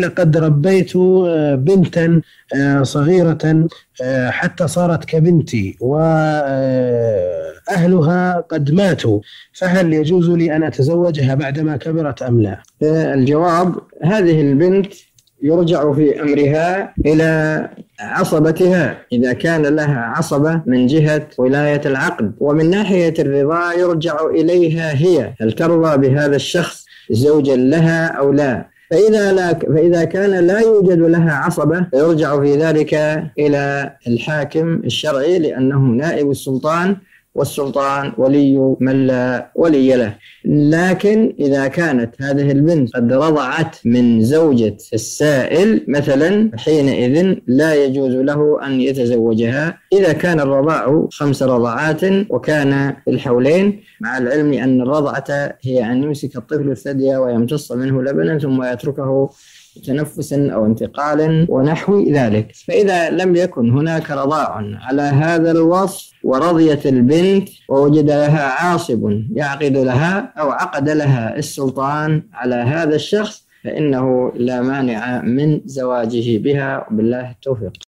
لقد ربيت بنتا صغيرة حتى صارت كبنتي، وأهلها قد ماتوا، فهل يجوز لي أن أتزوجها بعدما كبرت أم لا؟ الجواب: هذه البنت يرجع في أمرها إلى عصبتها إذا كان لها عصبة من جهة ولاية العقد، ومن ناحية الرضا يرجع إليها هي، هل ترضى بهذا الشخص زوجا لها أو لا. فإذا كان لا يوجد لها عصبة يرجع في ذلك إلى الحاكم الشرعي، لأنه نائب السلطان، والسلطان ولي من لا ولي له. لكن إذا كانت هذه البنت قد رضعت من زوجة السائل مثلا، حينئذ لا يجوز له أن يتزوجها إذا كان الرضاع 5 رضعات وكان في الحولين، مع العلم أن الرضعة هي أن يمسك الطفل الثدي ويمتص منه لبنا ثم يتركه تنفسا أو انتقالا ونحو ذلك. فإذا لم يكن هناك رضاع على هذا الوصف ورضيت البنت ووجد لها عاصب يعقد لها أو عقد لها السلطان على هذا الشخص، فإنه لا مانع من زواجه بها، وبالله التوفيق.